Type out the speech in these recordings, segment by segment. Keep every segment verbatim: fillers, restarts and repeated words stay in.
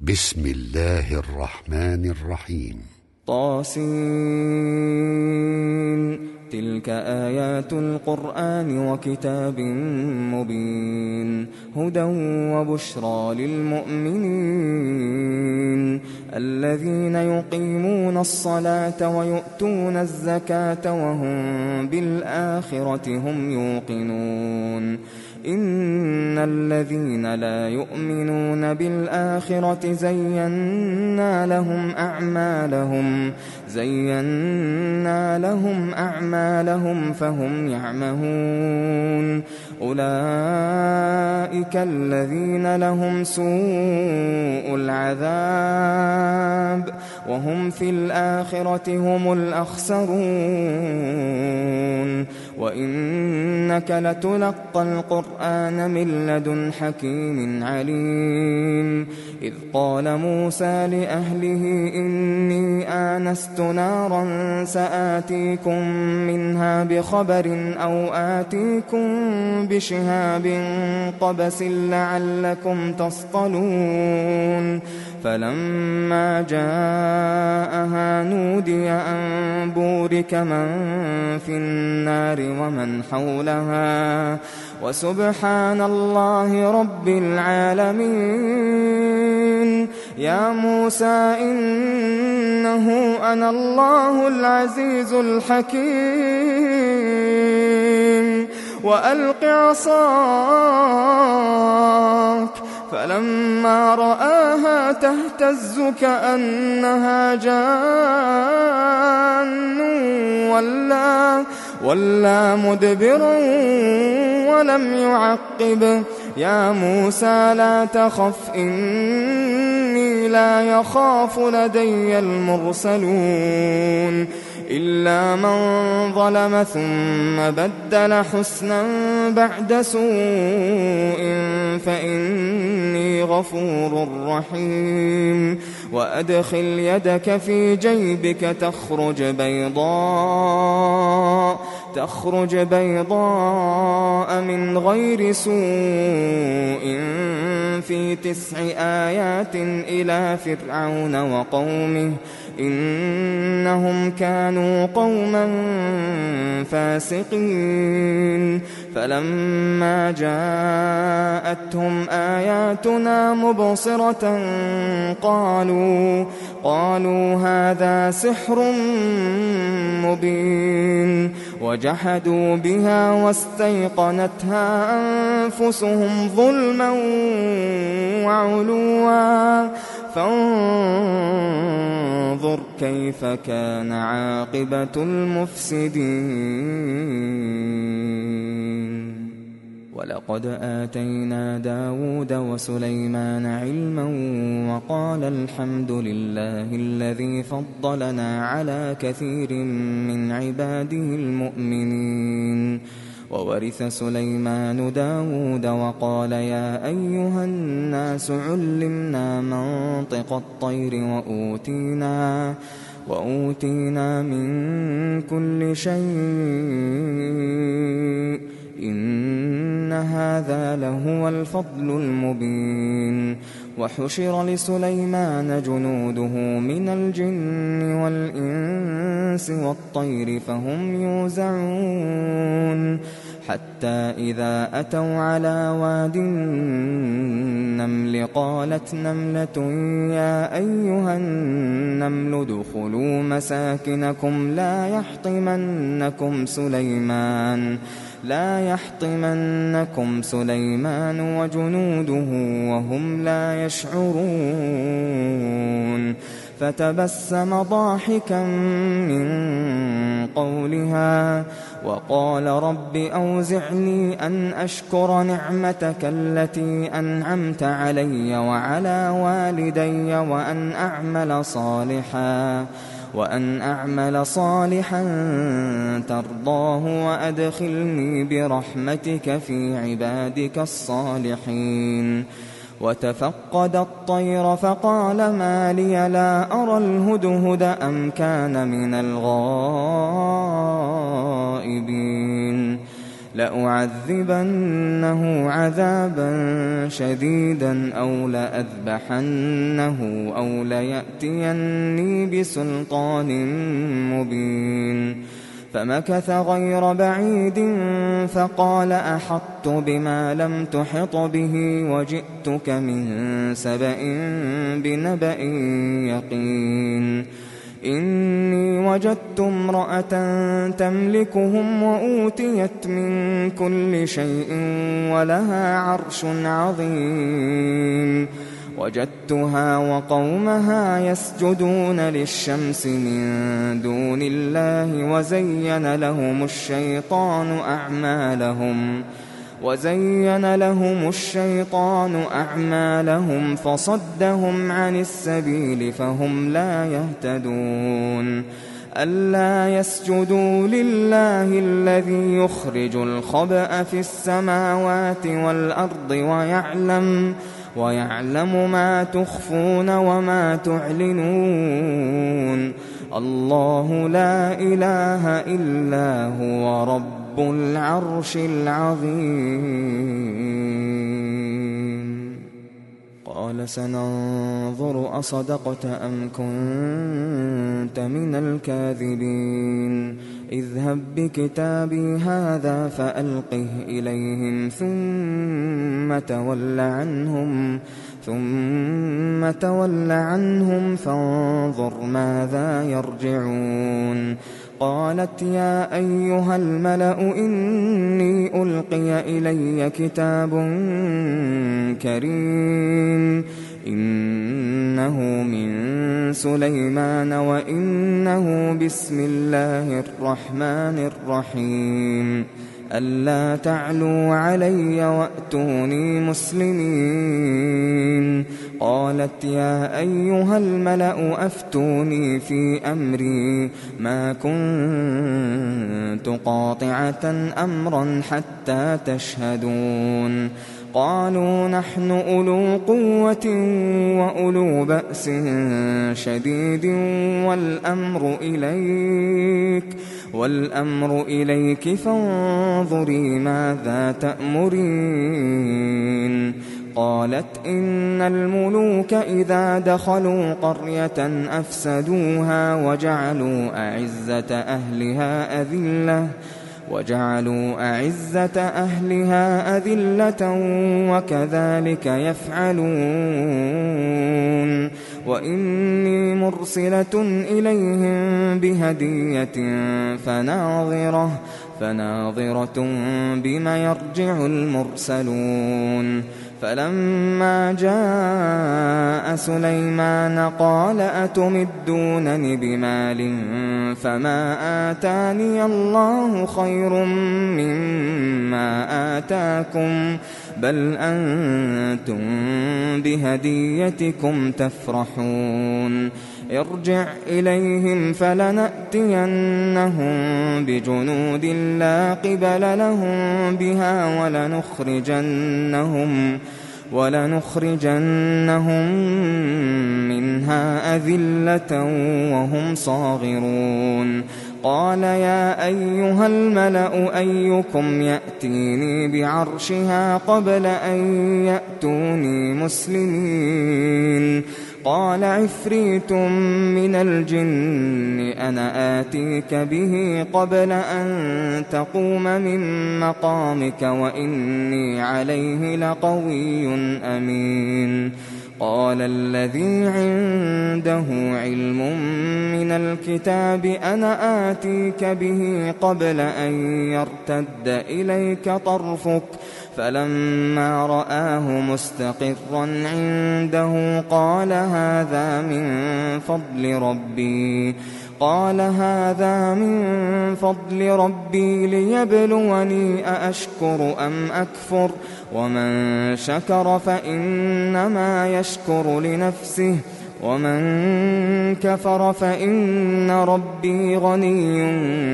بسم الله الرحمن الرحيم. طاسين. تلك آيات القرآن وكتاب مبين، هدى وبشرى للمؤمنين الذين يقيمون الصلاة ويؤتون الزكاة وهم بالآخرة هم يوقنون. إن الذين لا يؤمنون بالآخرة زينا لهم أعمالهم زينا لهم أعمالهم فهم يعمهون. أولئك الذين لهم سوء العذاب وهم في الآخرة هم الأخسرون. وإنك لتلقى القرآن من لدن حكيم عليم. إذ قال موسى لأهله إني آنست نارا سآتيكم منها بخبر أو آتيكم بشهاب قبس لعلكم تصطلون. فلما جاءها نودي أن بورك من في النار ومن حولها وسبحان الله رب العالمين. يا موسى إنه أنا الله العزيز الحكيم وألق عصاك. فلما رآها تهتز كأنها جان ولا, ولا مدبرا ولم يعقب. يا موسى لا تخف إني لا يخاف لدي المرسلون. إلا من ظلم ثم بدل حسنا بعد سوء فإني غفور رحيم. وأدخل يدك في جيبك تخرج بيضاء تخرج بيضاء من غير سوء في تسع آيات إلى فرعون وقومه إنهم كانوا قوما فاسقين. فلما جاءتهم آياتنا مبصرة قالوا قالوا هذا سحر مبين. وجحدوا بها واستيقنتها أنفسهم ظلما وعلوا فانظر كيف كان عاقبة المفسدين. ولقد آتينا داود وسليمان علما وقال الحمد لله الذي فضلنا على كثير من عباده المؤمنين. وورث سليمان داود وقال يا أيها الناس علمنا منطق الطير وأوتينا, وأوتينا من كل شيء إن هذا لهو الفضل المبين. وحشر لسليمان جنوده من الجن والإنس والطير فهم يوزعون. حتى إذا أتوا على واد النمل قالت نملة يا أيها النمل ادخلوا مساكنكم لا يحطمنكم سليمان لا يحطمنكم سليمان وجنوده وهم لا يشعرون. فتبسم ضاحكا من قولها وقال رب أوزعني أن أشكر نعمتك التي أنعمت علي وعلى والدي وأن أعمل صالحا وأن أعمل صالحا ترضاه وأدخلني برحمتك في عبادك الصالحين. وتفقد الطير فقال ما لي لا أرى الهدهد أم كان من الغائبين. لأعذبنه عذابا شديدا أو لأذبحنه أو ليأتيني بسلطان مبين. فمكث غير بعيد فقال أحطت بما لم تحط به وجئتك من سبأ بنبأ يقين. إني وجدت امرأة تملكهم وأوتيت من كل شيء ولها عرش عظيم. وجدتها وقومها يسجدون للشمس من دون الله وزين لهم الشيطان أعمالهم وزين لهم الشيطان أعمالهم فصدهم عن السبيل فهم لا يهتدون. ألا يسجدوا لله الذي يخرج الخبأ في السماوات والأرض ويعلم ويعلم ما تخفون وما تعلنون. الله لا إله إلا هو رب العرش العظيم. قال سننظر أصدقت أم كنت من الكاذبين. اذهب بكتابي هذا فألقه إليهم ثم تول عنهم ثم تول عنهم فانظر ماذا يرجعون. قالت يا أيها الملأ إني ألقي إلي كتاب كريم إنه من سليمان وإنه بسم الله الرحمن الرحيم. ألا تعلوا علي وأتوني مسلمين. قالت يا أيها الملأ أفتوني في أمري ما كنت قاطعة أمرا حتى تشهدون. قالوا نحن أولو قوة وأولو بأس شديد والأمر إليك والأمر إليك فانظري ماذا تأمرين. قالت إن الملوك إذا دخلوا قرية أفسدوها وجعلوا أعزة أهلها أذلة وجعلوا أعزة أهلها أذلة وكذلك يفعلون. وإني مرسلة إليهم بهدية فناظرة فناظرة بما يرجع المرسلون. فلما جاء سليمان قال أتمدونني بمال فما آتاني الله خير مما آتاكم بل أنتم بهديتكم تفرحون. ارجع إليهم فلنأتينهم بجنود لا قبل لهم بها ولنخرجنهم ولنخرجنهم منها أذلة وهم صاغرون. قال يا أيها الملأ أيكم يأتيني بعرشها قبل أن يأتوني مسلمين. قال عفريت من الجن أنا آتيك به قبل أن تقوم من مقامك وإني عليه لقوي أمين. قال الذي عنده علم من الكتاب أنا آتيك به قبل أن يرتد إليك طرفك فلما رآه مستقرا عنده قال هذا من فضل ربي قال هذا من فضل ربي ليبلوني أأشكر أم أكفر ومن شكر فإنما يشكر لنفسه ومن كفر فإن ربي غني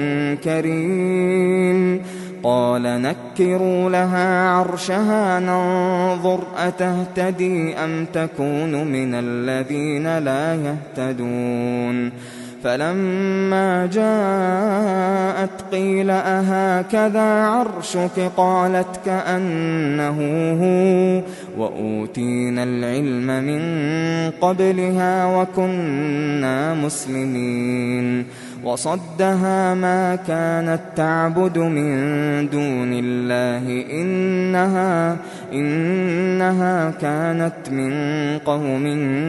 كريم. قال نكروا لها عرشها ننظر أتهتدي أم تكون من الذين لا يهتدون. فلما جاءت قيل أهكذا عرشك قالت كأنه هو وأوتينا العلم من قبلها وكنا مسلمين وصدها ما كانت تعبد من دون الله إنها, إنها كانت من قوم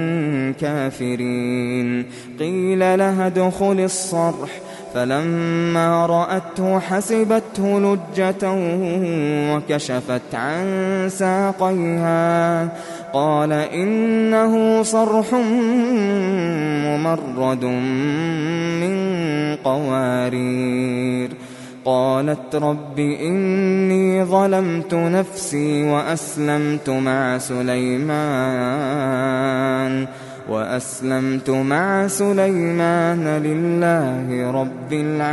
كافرين قيل لها ادخل الصرح فلما رأته حسبته لجة وكشفت عن ساقيها قال إنه صرح ممرد من قوارير قالت رب إني ظلمت نفسي وأسلمت مع سليمان وأسلمت مع سليمان لله رب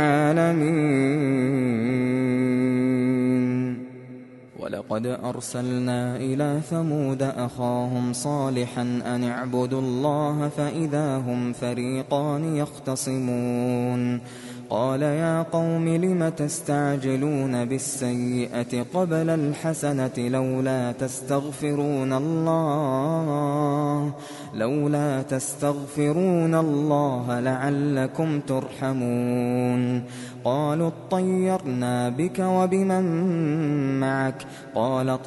العالمين ولقد أرسلنا إلى ثمود أخاهم صالحا أن اعبدوا الله فإذا هم فريقان يختصمون قال يا قوم لم تستعجلون بالسيئة قبل الحسنة لولا تستغفرون الله لولا تستغفرون الله لعلكم ترحمون قالوا اطيرنا بك وبمن معك قال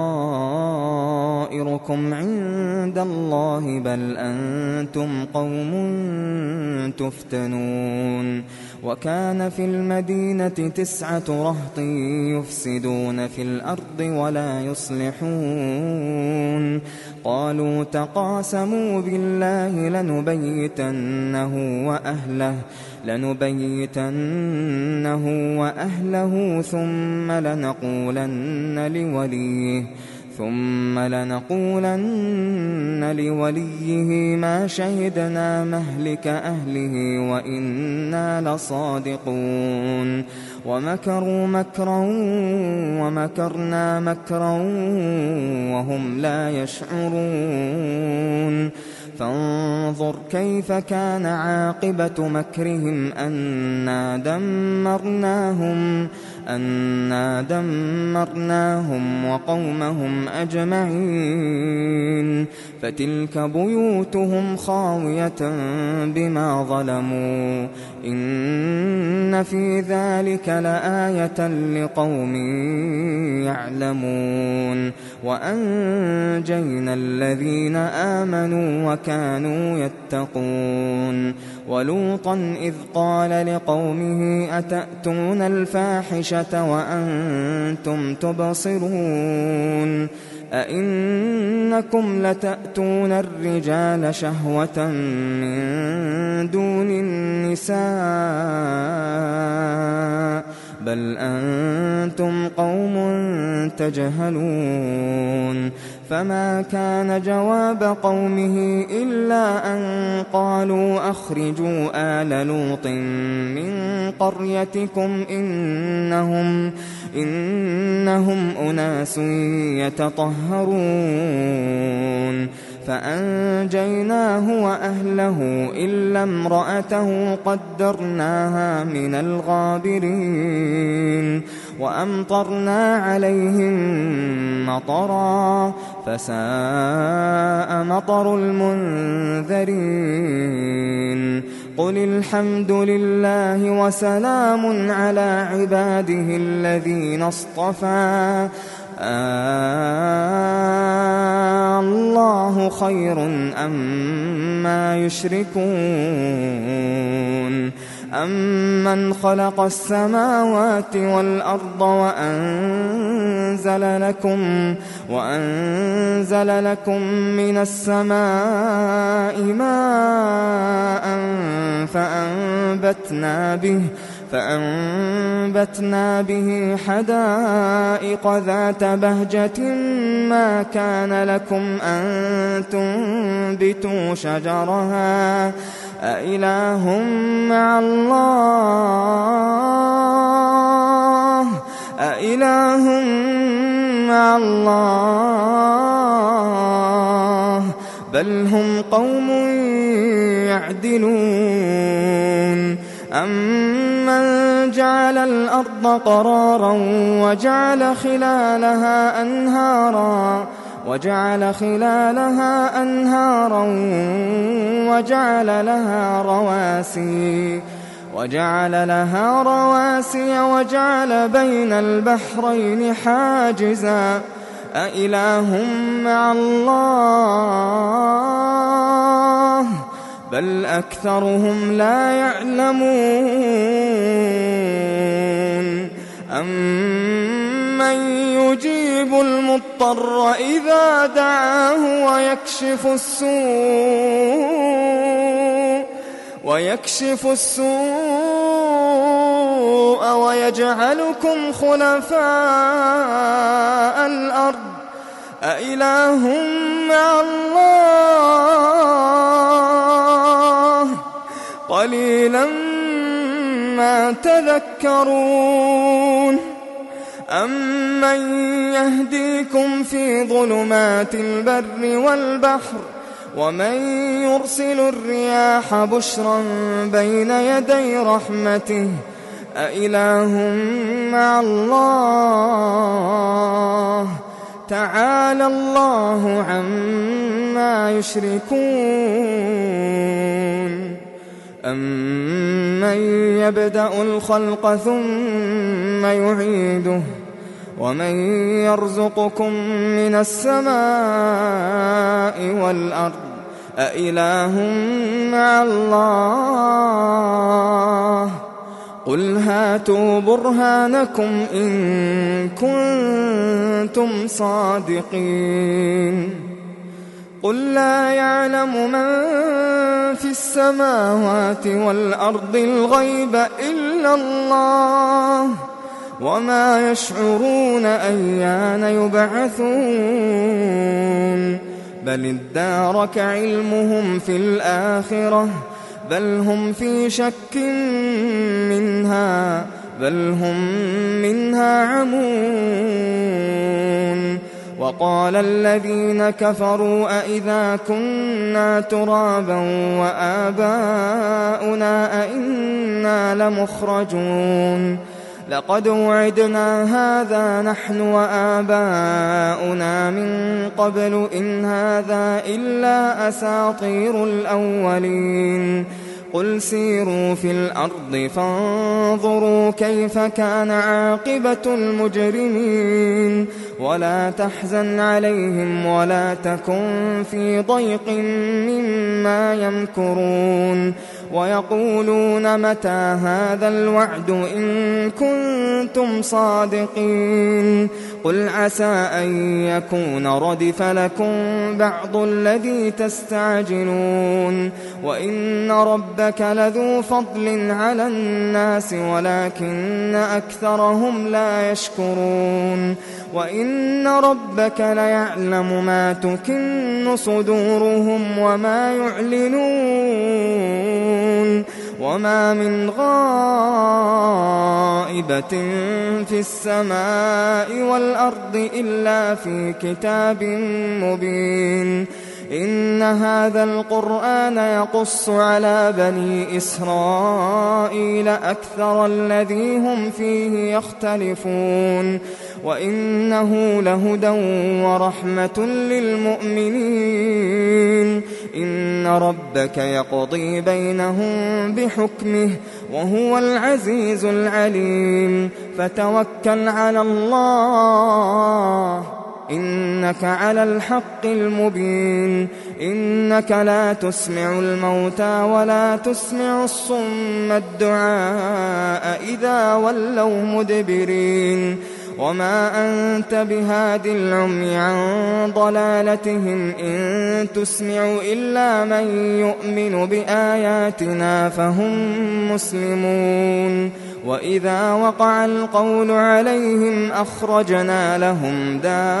طائركم عند الله بل أنتم قوم تفتنون وكان في المدينة تسعة رهط يفسدون في الأرض ولا يصلحون قالوا تقاسموا بالله لنبيتنه وأهله لنبيتنه وأهله ثم لنقولن لوليه ثم لنقولن لوليه ما شهدنا مهلك أهله وإنا لصادقون ومكروا مكرا ومكرنا مكرا وهم لا يشعرون فانظر كيف كان عاقبة مكرهم أنا دمرناهم أنا دمرناهم وقومهم أجمعين فتلك بيوتهم خاوية بما ظلموا إن في ذلك لآية لقوم يعلمون وأنجينا الذين آمنوا وكانوا يتقون ولوطا إذ قال لقومه أتأتون الفاحشة وأنتم تبصرون أئنكم لتأتون الرجال شهوة من دون النساء بل أنتم قوم تجهلون فما كان جواب قومه إلا أن قالوا أخرجوا آل لوط من قريتكم إنهم إنهم أناس يتطهرون فأنجيناه وأهله إلا امرأته قدرناها من الغابرين وأمطرنا عليهم مطرا فساء مطر المنذرين قل الحمد لله وسلام على عباده الذين اصطفى آه الله خير أما يشركون أمن خلق السماوات والأرض وأنزل لكم وأنزل لكم من السماء ماء فأنبتنا به فأنبتنا به حدائق ذات بهجة ما كان لكم أن تنبتوا شجرها أإله مع الله أإله مع الله بل هم قوم يعدلون أمن جعل الأرض قرارا وجعل خلالها أنهارا وجعل خلالها أنهارا وجعل لها رواسي وجعل لها رواسي وجعل بين البحرين حاجزا أإله مع الله بل أكثرهم لا يعلمون أمن يجيب المضطر إذا دعاه ويكشف السوء ويكشف السوء ويجعلكم خلفاء الأرض أإله مع الله قليلا ما تذكرون أمن يهديكم في ظلمات البر والبحر ومن يرسل الرياح بشرا بين يدي رحمته أإله مع الله تعالى الله عما يشركون أمن يبدأ الخلق ثم يعيده ومن يرزقكم من السماء والأرض أإله مع الله قل هاتوا برهانكم إن كنتم صادقين قل لا يعلم من في السماوات والأرض الغيب إلا الله وما يشعرون أيان يبعثون بل ادارك علمهم في الآخرة بل هم في شك منها بل هم منها عمون وقال الذين كفروا أئذا كنا ترابا وآباؤنا أئنا لمخرجون لقد وعدنا هذا نحن وآباؤنا من قبل إن هذا إلا أساطير الأولين قل سيروا في الأرض فانظروا كيف كان عاقبة المجرمين ولا تحزن عليهم ولا تكن في ضيق مما يمكرون ويقولون متى هذا الوعد إن كنتم صادقين قل عسى أن يكون ردف لكم بعض الذي تستعجلون وإن ربك لذو فضل على الناس ولكن أكثرهم لا يشكرون وإن ربك ليعلم ما تكن صدورهم وما يعلنون وما من غائبة في السماء والأرض إلا في كتاب مبين إن هذا القرآن يقص على بني إسرائيل أكثر الذي هم فيه يختلفون وإنه لهدى ورحمة للمؤمنين إن ربك يقضي بينهم بحكمه وهو العزيز العليم فتوكل على الله إنك على الحق المبين إنك لا تسمع الموتى ولا تسمع الصم الدعاء إذا ولوا مدبرين وما أنت بهاد العمي عن ضلالتهم إن تسمع إلا من يؤمن بآياتنا فهم مسلمون وإذا وقع القول عليهم أخرجنا لهم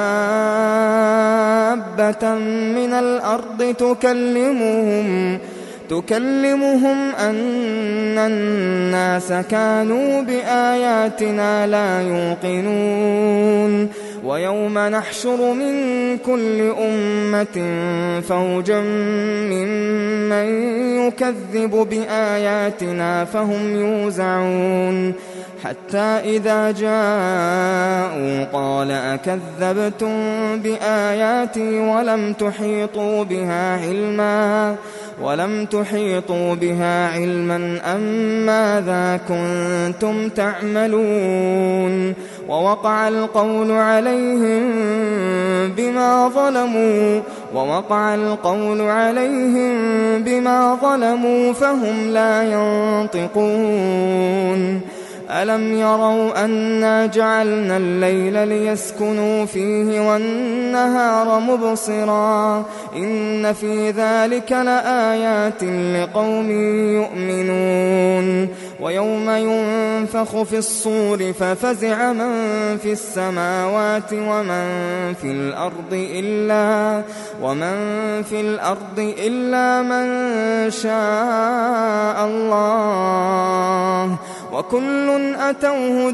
دابة من الأرض تكلمهم تكلمهم أن الناس كانوا بآياتنا لا يوقنون ويوم نحشر من كل أمة فوجا ممن يكذب بآياتنا فهم يوزعون حتى إذا جاءوا قال أكذبتم بآياتي ولم تحيطوا بها علما ولم تحيطوا بها علما أم ماذا كنتم تعملون ووقع القول عليهم بما ظلموا ووقع القول عليهم بما ظلموا فهم لا ينطقون ألم يروا أنا جعلنا الليل ليسكنوا فيه والنهار مبصرا إن في ذلك لآيات لقوم يؤمنون ويوم ينفخ في الصور ففزع من في السماوات ومن في الأرض إلا ومن في الأرض إلا من شاء الله وكل أتوه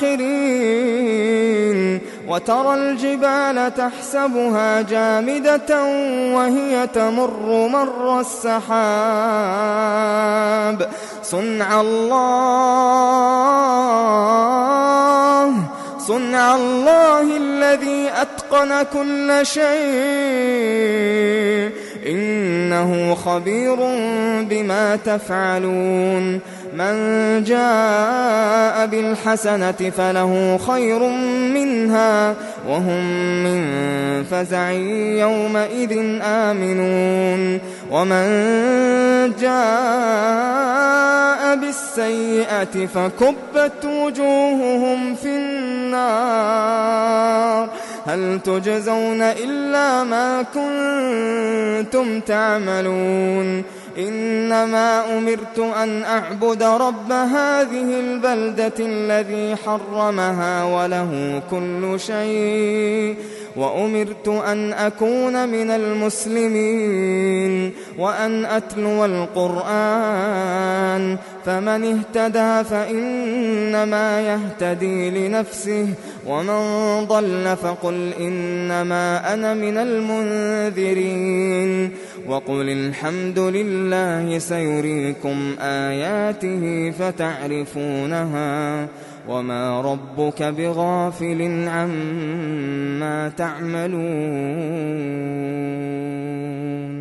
داخرين وترى الجبال تحسبها جامدة وهي تمر مر السحاب صنع الله صنع الله الذي أتقن كل شيء إنه خبير بما تفعلون من جاء بالحسنة فله خير منها وهم من فزع يومئذ آمنون ومن جاء بالسيئة فكبت وجوههم في النار هل تجزون إلا ما كنتم تعملون إنما أمرت أن أعبد رب هذه البلدة الذي حرمها وله كل شيء وأمرت أن أكون من المسلمين وأن أتلو القرآن فمن اهتدى فإنما يهتدي لنفسه ومن ضل فقل إنما أنا من المنذرين وقل الحمد لله سيريكم آياته فتعرفونها وما ربك بغافل عما تعملون